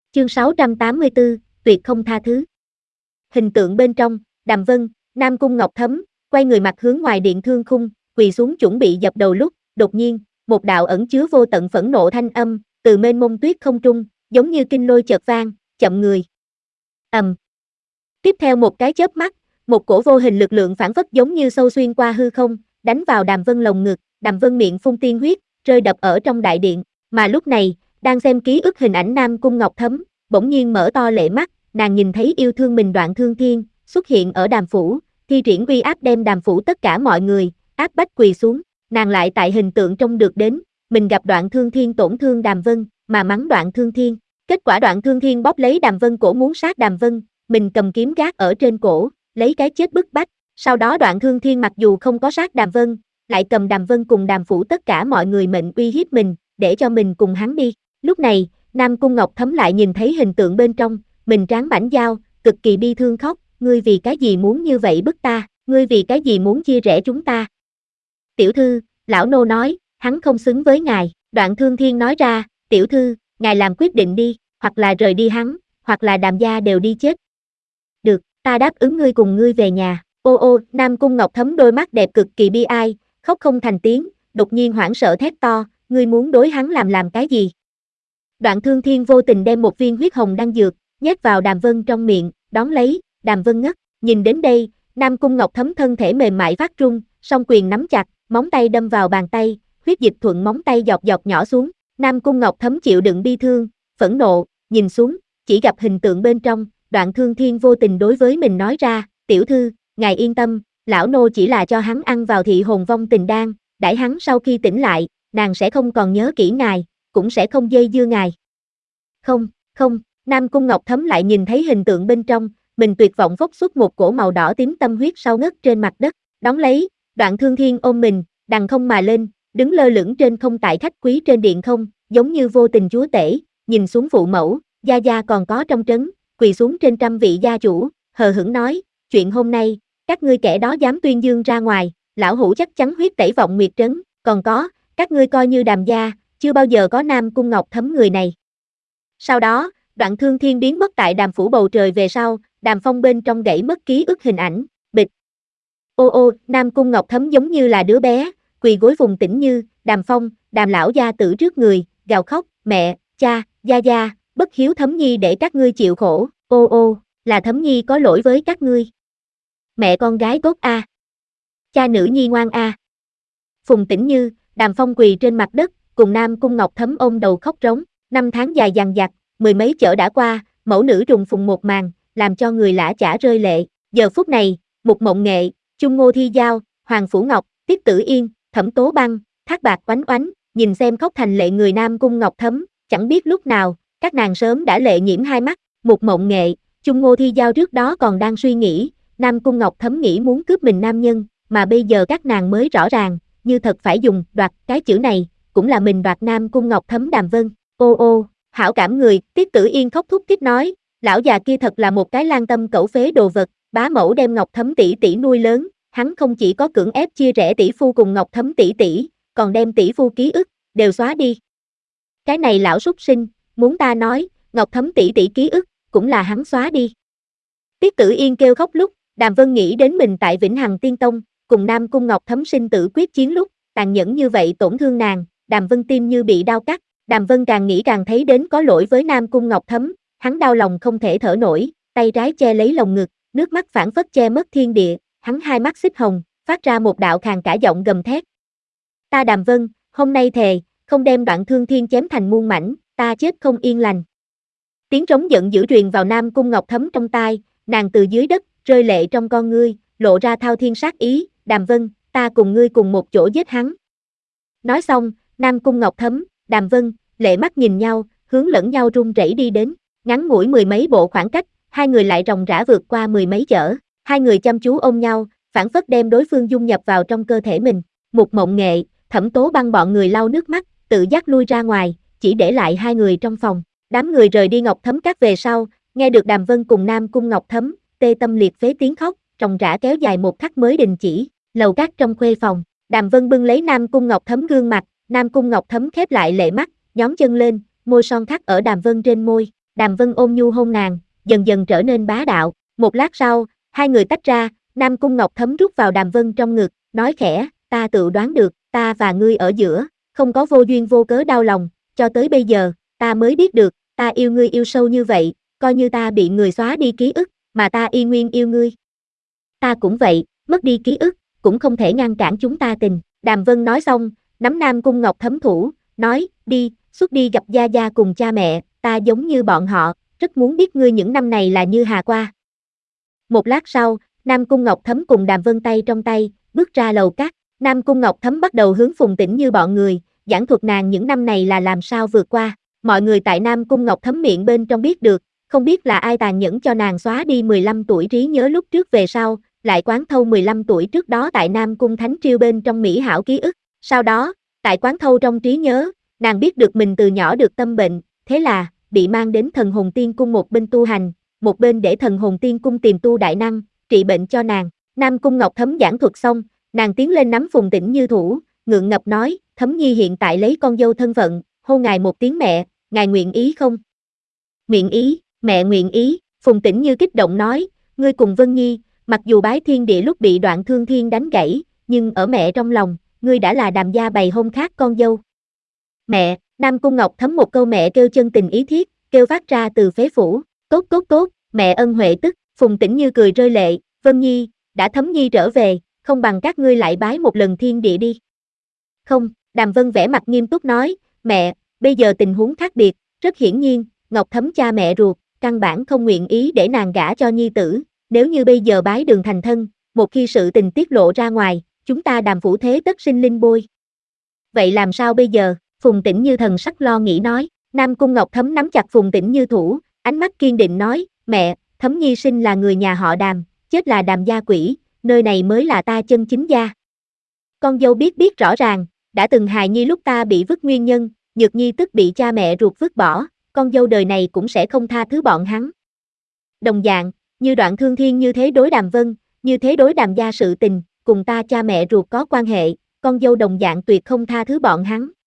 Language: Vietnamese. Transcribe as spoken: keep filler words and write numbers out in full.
Chương sáu trăm tám mươi tư, tuyệt không tha thứ. Hình tượng bên trong, Đàm Vân, Nam Cung Ngọc Thấm, quay người mặt hướng ngoài điện thương khung, quỳ xuống chuẩn bị dập đầu lúc, đột nhiên, một đạo ẩn chứa vô tận phẫn nộ thanh âm, từ mênh mông tuyết không trung, giống như kinh lôi chợt vang, chậm người. Ầm. Tiếp theo một cái chớp mắt, một cổ vô hình lực lượng phản phất giống như sâu xuyên qua hư không, đánh vào Đàm Vân lồng ngực, Đàm Vân miệng phun tiên huyết, rơi đập ở trong đại điện, mà lúc này, đang xem ký ức hình ảnh Nam Cung Ngọc Thấm, bỗng nhiên mở to lệ mắt, nàng nhìn thấy yêu thương mình Đoạn Thương Thiên, xuất hiện ở Đàm phủ, thi triển uy áp đem Đàm phủ tất cả mọi người, áp bách quỳ xuống, nàng lại tại hình tượng trông được đến, mình gặp Đoạn Thương Thiên tổn thương Đàm Vân, mà mắng Đoạn Thương Thiên, kết quả Đoạn Thương Thiên bóp lấy Đàm Vân cổ muốn sát Đàm Vân, mình cầm kiếm gác ở trên cổ, lấy cái chết bức bách, sau đó Đoạn Thương Thiên mặc dù không có sát Đàm Vân, lại cầm Đàm Vân cùng Đàm phủ tất cả mọi người mệnh uy hiếp mình, để cho mình cùng hắn đi. Lúc này, Nam Cung Ngọc Thấm lại nhìn thấy hình tượng bên trong, mình tráng bảnh dao, cực kỳ bi thương khóc, ngươi vì cái gì muốn như vậy bức ta, ngươi vì cái gì muốn chia rẽ chúng ta. Tiểu thư, lão nô nói, hắn không xứng với ngài, Đoạn Thương Thiên nói ra, tiểu thư, ngài làm quyết định đi, hoặc là rời đi hắn, hoặc là Đàm gia đều đi chết. Được, ta đáp ứng ngươi cùng ngươi về nhà, ô ô, Nam Cung Ngọc Thấm đôi mắt đẹp cực kỳ bi ai, khóc không thành tiếng, đột nhiên hoảng sợ thét to, ngươi muốn đối hắn làm làm cái gì? Đoạn Thương Thiên vô tình đem một viên huyết hồng đan dược, nhét vào Đàm Vân trong miệng, đón lấy, Đàm Vân ngất, nhìn đến đây, Nam Cung Ngọc Thấm thân thể mềm mại phát run, song quyền nắm chặt, móng tay đâm vào bàn tay, huyết dịch thuận móng tay giọt giọt nhỏ xuống, Nam Cung Ngọc Thấm chịu đựng bi thương, phẫn nộ, nhìn xuống, chỉ gặp hình tượng bên trong, Đoạn Thương Thiên vô tình đối với mình nói ra, tiểu thư, ngài yên tâm, lão nô chỉ là cho hắn ăn vào thị hồn vong tình đan, đãi hắn sau khi tỉnh lại, nàng sẽ không còn nhớ kỹ ngài, cũng sẽ không dây dưa ngài. Không, không, Nam Cung Ngọc Thấm lại nhìn thấy hình tượng bên trong, mình tuyệt vọng phốc xuất một cổ màu đỏ tím tâm huyết sau ngất trên mặt đất, đón lấy, Đoạn Thương Thiên ôm mình, đằng không mà lên, đứng lơ lửng trên không tại khách quý trên điện không, giống như vô tình chúa tể, nhìn xuống phụ mẫu, gia gia còn có trong trấn, quỳ xuống trên trăm vị gia chủ, hờ hững nói, chuyện hôm nay, các ngươi kẻ đó dám tuyên dương ra ngoài, lão hủ chắc chắn huyết tẩy vọng nguyệt trấn, còn có, các ngươi coi như Đàm gia, chưa bao giờ có Nam Cung Ngọc Thấm người này. Sau đó, Đoạn Thương Thiên biến mất tại Đàm phủ bầu trời về sau, Đàm Phong bên trong gãy mất ký ức hình ảnh, bịch. Ô ô, Nam Cung Ngọc Thấm giống như là đứa bé, quỳ gối vùng tĩnh như, Đàm Phong, Đàm lão gia tử trước người, gào khóc, mẹ, cha, gia gia, bất hiếu Thấm Nhi để các ngươi chịu khổ, ô ô, là Thấm Nhi có lỗi với các ngươi. Mẹ con gái tốt a, cha nữ nhi ngoan a. Phùng Tĩnh Như, Đàm Phong quỳ trên mặt đất, cùng Nam Cung Ngọc Thấm ôm đầu khóc rống, năm tháng dài dằng dặc, mười mấy chợ đã qua, mẫu nữ trùng phùng một màn, làm cho người lã chả rơi lệ. Giờ phút này, Mục Mộng Nghệ, Chung Ngô Thi Giao, Hoàng Phủ Ngọc, Tiết Tử Yên, Thẩm Tố Băng, Thác Bạc Oánh Oánh, nhìn xem khóc thành lệ người Nam Cung Ngọc Thấm, chẳng biết lúc nào, các nàng sớm đã lệ nhiễm hai mắt. Mục Mộng Nghệ, Chung Ngô Thi Giao trước đó còn đang suy nghĩ, Nam Cung Ngọc Thấm nghĩ muốn cướp mình nam nhân, mà bây giờ các nàng mới rõ ràng, như thật phải dùng đoạt cái chữ này, cũng là mình đoạt Nam Cung Ngọc Thấm. Đàm Vân, ô ô, hảo cảm người, Tiết Tử Yên khóc thúc thích nói, lão già kia thật là một cái lang tâm cẩu phế đồ vật, bá mẫu đem Ngọc Thấm tỷ tỷ nuôi lớn, hắn không chỉ có cưỡng ép chia rẽ tỷ phu cùng Ngọc Thấm tỷ tỷ, còn đem tỷ phu ký ức đều xóa đi. Cái này lão súc sinh, muốn ta nói, Ngọc Thấm tỷ tỷ ký ức cũng là hắn xóa đi. Tiết Tử Yên kêu khóc lúc, Đàm Vân nghĩ đến mình tại Vĩnh Hằng Tiên Tông, cùng Nam Cung Ngọc Thấm sinh tử quyết chiến lúc, tàn nhẫn như vậy tổn thương nàng, Đàm Vân tim như bị đau cắt, Đàm Vân càng nghĩ càng thấy đến có lỗi với Nam Cung Ngọc Thấm, hắn đau lòng không thể thở nổi, tay trái che lấy lồng ngực, nước mắt phảng phất che mất thiên địa, hắn hai mắt xích hồng, phát ra một đạo khàn cả giọng gầm thét. Ta Đàm Vân, hôm nay thề, không đem Đoạn Thương Thiên chém thành muôn mảnh, ta chết không yên lành. Tiếng trống giận dữ truyền vào Nam Cung Ngọc Thấm trong tai, nàng từ dưới đất, rơi lệ trong con ngươi, lộ ra thao thiên sát ý, Đàm Vân, ta cùng ngươi cùng một chỗ giết hắn. Nói xong, Nam Cung Ngọc Thấm, Đàm Vân, lệ mắt nhìn nhau, hướng lẫn nhau run rẩy đi đến, ngắn ngủi mười mấy bộ khoảng cách, hai người lại ròng rã vượt qua mười mấy chở, hai người chăm chú ôm nhau, phảng phất đem đối phương dung nhập vào trong cơ thể mình. Mục Mộng Nghệ, Thẩm Tố Băng bọn người lau nước mắt, tự giác lui ra ngoài, chỉ để lại hai người trong phòng. Đám người rời đi Ngọc Thấm Các về sau, nghe được Đàm Vân cùng Nam Cung Ngọc Thấm, tê tâm liệt phế tiếng khóc, ròng rã kéo dài một khắc mới đình chỉ. Lầu các trong khuê phòng, Đàm Vân bưng lấy Nam Cung Ngọc Thấm gương mặt, Nam Cung Ngọc Thấm khép lại lệ mắt, nhón chân lên, môi son khắc ở Đàm Vân trên môi. Đàm Vân ôm nhu hôn nàng, dần dần trở nên bá đạo. Một lát sau, hai người tách ra, Nam Cung Ngọc Thấm rút vào Đàm Vân trong ngực, nói khẽ, ta tự đoán được, ta và ngươi ở giữa, không có vô duyên vô cớ đau lòng, cho tới bây giờ, ta mới biết được, ta yêu ngươi yêu sâu như vậy, coi như ta bị người xóa đi ký ức, mà ta y nguyên yêu ngươi. Ta cũng vậy, mất đi ký ức, cũng không thể ngăn cản chúng ta tình. Đàm Vân nói xong, nắm Nam Cung Ngọc Thấm thủ, nói, đi, xuất đi gặp gia gia cùng cha mẹ, ta giống như bọn họ, rất muốn biết ngươi những năm này là như hà qua. Một lát sau, Nam Cung Ngọc Thấm cùng Đàm Vân tay trong tay, bước ra lầu cát. Nam Cung Ngọc Thấm bắt đầu hướng Phùng Tĩnh Như bọn người, giảng thuật nàng những năm này là làm sao vượt qua. Mọi người tại Nam Cung Ngọc Thấm miệng bên trong biết được, không biết là ai tàn nhẫn cho nàng xóa đi mười lăm tuổi trí nhớ lúc trước về sau, lại quán thâu mười lăm tuổi trước đó tại Nam Cung Thánh Triêu bên trong mỹ hảo ký ức. Sau đó, tại quán thâu trong trí nhớ, nàng biết được mình từ nhỏ được tâm bệnh, thế là, bị mang đến Thần Hồn Tiên Cung một bên tu hành, một bên để Thần Hồn Tiên Cung tìm tu đại năng, trị bệnh cho nàng. Nam Cung Ngọc Thấm giảng thuật xong, nàng tiến lên nắm Phùng Tĩnh Như thủ, ngượng ngập nói, Thấm Nhi hiện tại lấy con dâu thân phận, hô ngài một tiếng mẹ, ngài nguyện ý không? Nguyện ý, mẹ nguyện ý, Phùng Tĩnh Như kích động nói, ngươi cùng Vân Nhi, mặc dù bái thiên địa lúc bị Đoạn Thương Thiên đánh gãy, nhưng ở mẹ trong lòng, ngươi đã là Đàm gia bày hôn khác con dâu. Mẹ, Nam Cung Ngọc Thấm một câu mẹ kêu chân tình ý thiết, kêu phát ra từ phế phủ, tốt tốt tốt, mẹ ân huệ tức, Phùng Tĩnh Như cười rơi lệ, Vân Nhi, đã Thấm Nhi trở về, không bằng các ngươi lại bái một lần thiên địa đi. Không, Đàm Vân vẻ mặt nghiêm túc nói, mẹ, bây giờ tình huống khác biệt, rất hiển nhiên, Ngọc Thấm cha mẹ ruột, căn bản không nguyện ý để nàng gả cho nhi tử, nếu như bây giờ bái đường thành thân, một khi sự tình tiết lộ ra ngoài, chúng ta Đàm phủ thế tất sinh linh bôi. Vậy làm sao bây giờ? Phùng Tĩnh Như thần sắc lo nghĩ nói, Nam Cung Ngọc Thấm nắm chặt Phùng Tĩnh Như thủ, ánh mắt kiên định nói, mẹ, Thấm Nhi sinh là người nhà họ Đàm, chết là Đàm gia quỷ, nơi này mới là ta chân chính gia. Con dâu biết biết rõ ràng, đã từng hài nhi lúc ta bị vứt nguyên nhân, Nhược Nhi tức bị cha mẹ ruột vứt bỏ, con dâu đời này cũng sẽ không tha thứ bọn hắn. Đồng dạng, như Đoạn Thương Thiên như thế đối Đàm Vân, như thế đối Đàm gia sự tình, cùng ta cha mẹ ruột có quan hệ, con dâu đồng dạng tuyệt không tha thứ bọn hắn.